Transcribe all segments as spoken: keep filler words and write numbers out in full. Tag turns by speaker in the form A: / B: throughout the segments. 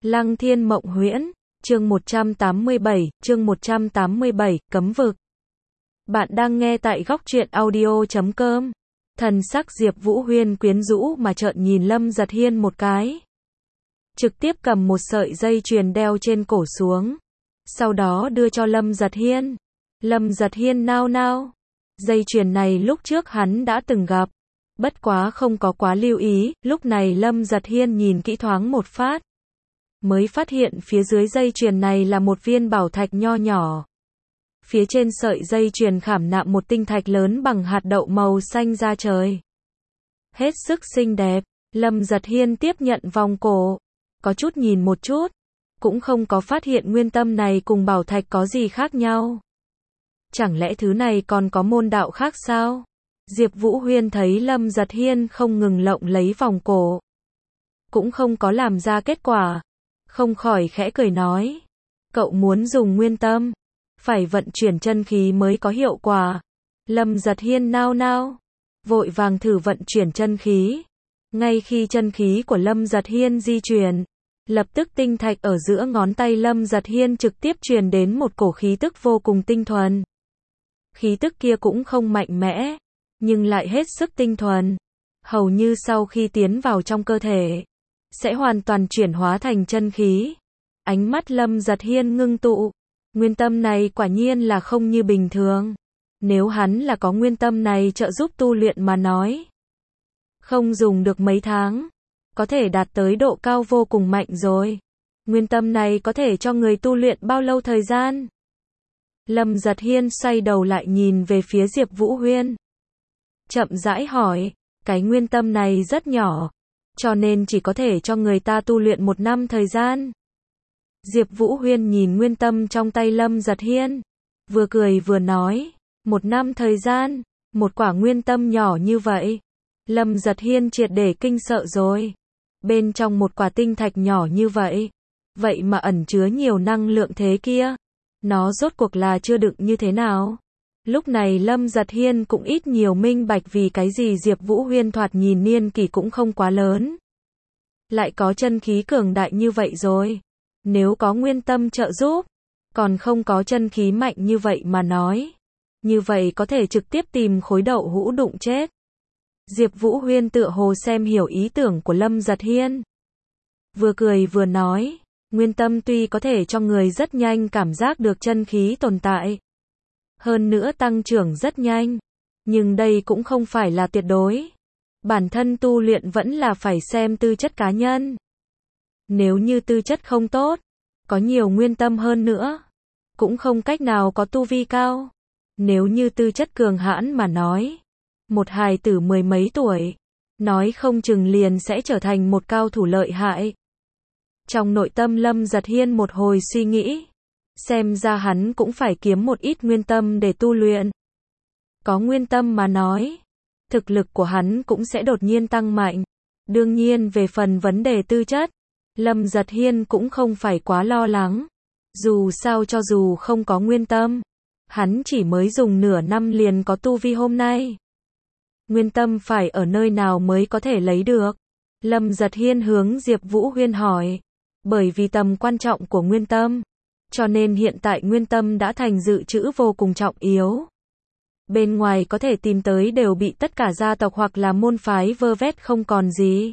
A: Lăng Thiên Mộng Huyễn, chương một trăm tám mươi bảy, chương một trăm tám mươi bảy, cấm vực. Bạn đang nghe tại góc truyện audio chấm com. Thần sắc Diệp Vũ Huyên quyến rũ mà trợn nhìn Lâm Giật Hiên một cái. Trực tiếp cầm một sợi dây chuyền đeo trên cổ xuống. Sau đó đưa cho Lâm Giật Hiên. Lâm Giật Hiên nao nao. Dây chuyền này lúc trước hắn đã từng gặp. Bất quá không có quá lưu ý, lúc này Lâm Giật Hiên nhìn kỹ thoáng một phát. Mới phát hiện phía dưới dây chuyền này là một viên bảo thạch nho nhỏ. Phía trên sợi dây chuyền khảm nạm một tinh thạch lớn bằng hạt đậu màu xanh da trời. Hết sức xinh đẹp, Lâm Giật Hiên tiếp nhận vòng cổ. Có chút nhìn một chút, cũng không có phát hiện nguyên tâm này cùng bảo thạch có gì khác nhau. Chẳng lẽ thứ này còn có môn đạo khác sao? Diệp Vũ Huyên thấy Lâm Giật Hiên không ngừng lộng lấy vòng cổ. Cũng không có làm ra kết quả. Không khỏi khẽ cười nói. Cậu muốn dùng nguyên tâm. Phải vận chuyển chân khí mới có hiệu quả. Lâm Giật Hiên nao nao. Vội vàng thử vận chuyển chân khí. Ngay khi chân khí của Lâm Giật Hiên di chuyển. Lập tức tinh thạch ở giữa ngón tay Lâm Giật Hiên trực tiếp truyền đến một cổ khí tức vô cùng tinh thuần. Khí tức kia cũng không mạnh mẽ. Nhưng lại hết sức tinh thuần. Hầu như sau khi tiến vào trong cơ thể. Sẽ hoàn toàn chuyển hóa thành chân khí. Ánh mắt Lâm Giật Hiên ngưng tụ. Nguyên tâm này quả nhiên là không như bình thường. Nếu hắn là có nguyên tâm này trợ giúp tu luyện mà nói. Không dùng được mấy tháng. Có thể đạt tới độ cao vô cùng mạnh rồi. Nguyên tâm này có thể cho người tu luyện bao lâu thời gian? Lâm Giật Hiên xoay đầu lại nhìn về phía Diệp Vũ Huyên. Chậm rãi hỏi. Cái nguyên tâm này rất nhỏ. Cho nên chỉ có thể cho người ta tu luyện một năm thời gian. Diệp Vũ Huyên nhìn nguyên tâm trong tay Lâm Giật Hiên. Vừa cười vừa nói. Một năm thời gian. Một quả nguyên tâm nhỏ như vậy. Lâm Giật Hiên triệt để kinh sợ rồi. Bên trong một quả tinh thạch nhỏ như vậy. Vậy mà ẩn chứa nhiều năng lượng thế kia. Nó rốt cuộc là chưa đựng như thế nào? Lúc này Lâm Giật Hiên cũng ít nhiều minh bạch vì cái gì Diệp Vũ Huyên thoạt nhìn niên kỷ cũng không quá lớn. Lại có chân khí cường đại như vậy rồi. Nếu có nguyên tâm trợ giúp, còn không có chân khí mạnh như vậy mà nói. Như vậy có thể trực tiếp tìm khối đậu hũ đụng chết. Diệp Vũ Huyên tựa hồ xem hiểu ý tưởng của Lâm Giật Hiên. Vừa cười vừa nói, nguyên tâm tuy có thể cho người rất nhanh cảm giác được chân khí tồn tại. Hơn nữa tăng trưởng rất nhanh. Nhưng đây cũng không phải là tuyệt đối. Bản thân tu luyện vẫn là phải xem tư chất cá nhân. Nếu như tư chất không tốt, có nhiều nguyên tâm hơn nữa, cũng không cách nào có tu vi cao. Nếu như tư chất cường hãn mà nói, một hài tử mười mấy tuổi, nói không chừng liền sẽ trở thành một cao thủ lợi hại. Trong nội tâm Lâm Giật Hiên một hồi suy nghĩ. Xem ra hắn cũng phải kiếm một ít nguyên tâm để tu luyện. Có nguyên tâm mà nói, thực lực của hắn cũng sẽ đột nhiên tăng mạnh. Đương nhiên về phần vấn đề tư chất, Lâm Giật Hiên cũng không phải quá lo lắng. Dù sao cho dù không có nguyên tâm, hắn chỉ mới dùng nửa năm liền có tu vi hôm nay. Nguyên tâm phải ở nơi nào mới có thể lấy được? Lâm Giật Hiên hướng Diệp Vũ Huyên hỏi. Bởi vì tầm quan trọng của nguyên tâm, cho nên hiện tại nguyên tâm đã thành dự trữ vô cùng trọng yếu. Bên ngoài có thể tìm tới đều bị tất cả gia tộc hoặc là môn phái vơ vét không còn gì.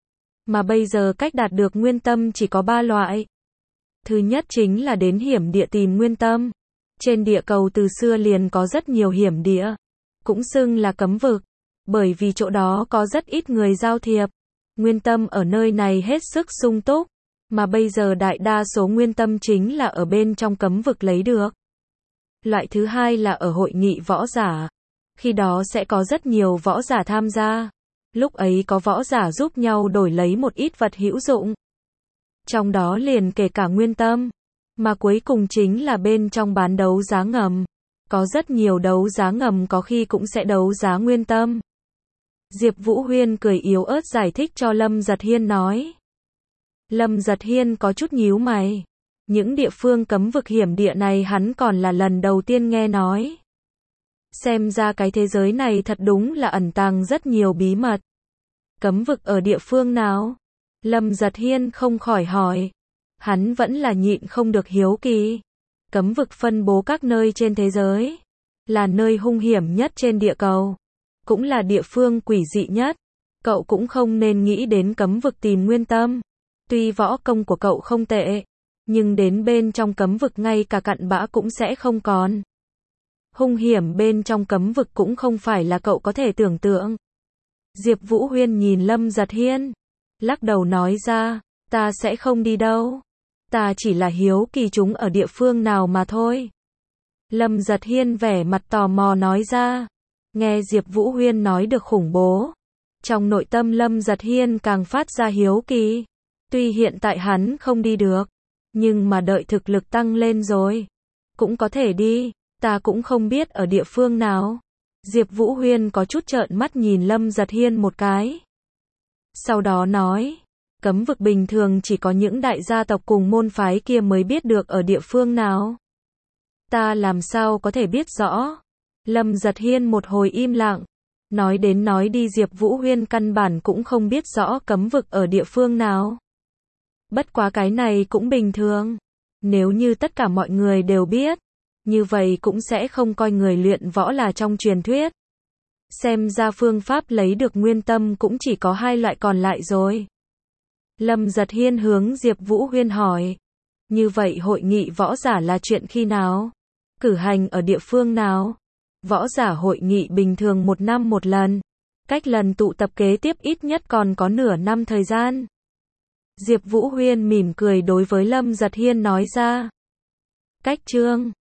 A: Mà bây giờ cách đạt được nguyên tâm chỉ có ba loại. Thứ nhất chính là đến hiểm địa tìm nguyên tâm. Trên địa cầu từ xưa liền có rất nhiều hiểm địa, cũng xưng là cấm vực, bởi vì chỗ đó có rất ít người giao thiệp. Nguyên tâm ở nơi này hết sức sung túc, mà bây giờ đại đa số nguyên tâm chính là ở bên trong cấm vực lấy được. Loại thứ hai là ở hội nghị võ giả. Khi đó sẽ có rất nhiều võ giả tham gia. Lúc ấy có võ giả giúp nhau đổi lấy một ít vật hữu dụng. Trong đó liền kể cả nguyên tâm. Mà cuối cùng chính là bên trong bán đấu giá ngầm. Có rất nhiều đấu giá ngầm có khi cũng sẽ đấu giá nguyên tâm. Diệp Vũ Huyên cười yếu ớt giải thích cho Lâm Giật Hiên nói. Lâm Giật Hiên có chút nhíu mày. Những địa phương cấm vực hiểm địa này hắn còn là lần đầu tiên nghe nói. Xem ra cái thế giới này thật đúng là ẩn tàng rất nhiều bí mật. Cấm vực ở địa phương nào? Lâm Giật Hiên không khỏi hỏi. Hắn vẫn là nhịn không được hiếu kỳ. Cấm vực phân bố các nơi trên thế giới. Là nơi hung hiểm nhất trên địa cầu. Cũng là địa phương quỷ dị nhất. Cậu cũng không nên nghĩ đến cấm vực tìm nguyên tâm. Tuy võ công của cậu không tệ, nhưng đến bên trong cấm vực ngay cả cặn bã cũng sẽ không còn. Hung hiểm bên trong cấm vực cũng không phải là cậu có thể tưởng tượng. Diệp Vũ Huyên nhìn Lâm Giật Hiên, lắc đầu nói ra, ta sẽ không đi đâu. Ta chỉ là hiếu kỳ chúng ở địa phương nào mà thôi. Lâm Giật Hiên vẻ mặt tò mò nói ra. Nghe Diệp Vũ Huyên nói được khủng bố. Trong nội tâm Lâm Giật Hiên càng phát ra hiếu kỳ. Tuy hiện tại hắn không đi được, nhưng mà đợi thực lực tăng lên rồi, cũng có thể đi. Ta cũng không biết ở địa phương nào. Diệp Vũ Huyên có chút trợn mắt nhìn Lâm Giật Hiên một cái. Sau đó nói, cấm vực bình thường chỉ có những đại gia tộc cùng môn phái kia mới biết được ở địa phương nào. Ta làm sao có thể biết rõ. Lâm Giật Hiên một hồi im lặng. Nói đến nói đi Diệp Vũ Huyên căn bản cũng không biết rõ cấm vực ở địa phương nào. Bất quá cái này cũng bình thường. Nếu như tất cả mọi người đều biết, như vậy cũng sẽ không coi người luyện võ là trong truyền thuyết. Xem ra phương pháp lấy được nguyên tâm cũng chỉ có hai loại còn lại rồi. Lâm Giật Hiên hướng Diệp Vũ Huyên hỏi. Như vậy hội nghị võ giả là chuyện khi nào? Cử hành ở địa phương nào? Võ giả hội nghị bình thường một năm một lần. Cách lần tụ tập kế tiếp ít nhất còn có nửa năm thời gian. Diệp Vũ Huyên mỉm cười đối với Lâm Giật Hiên nói ra. Cách chương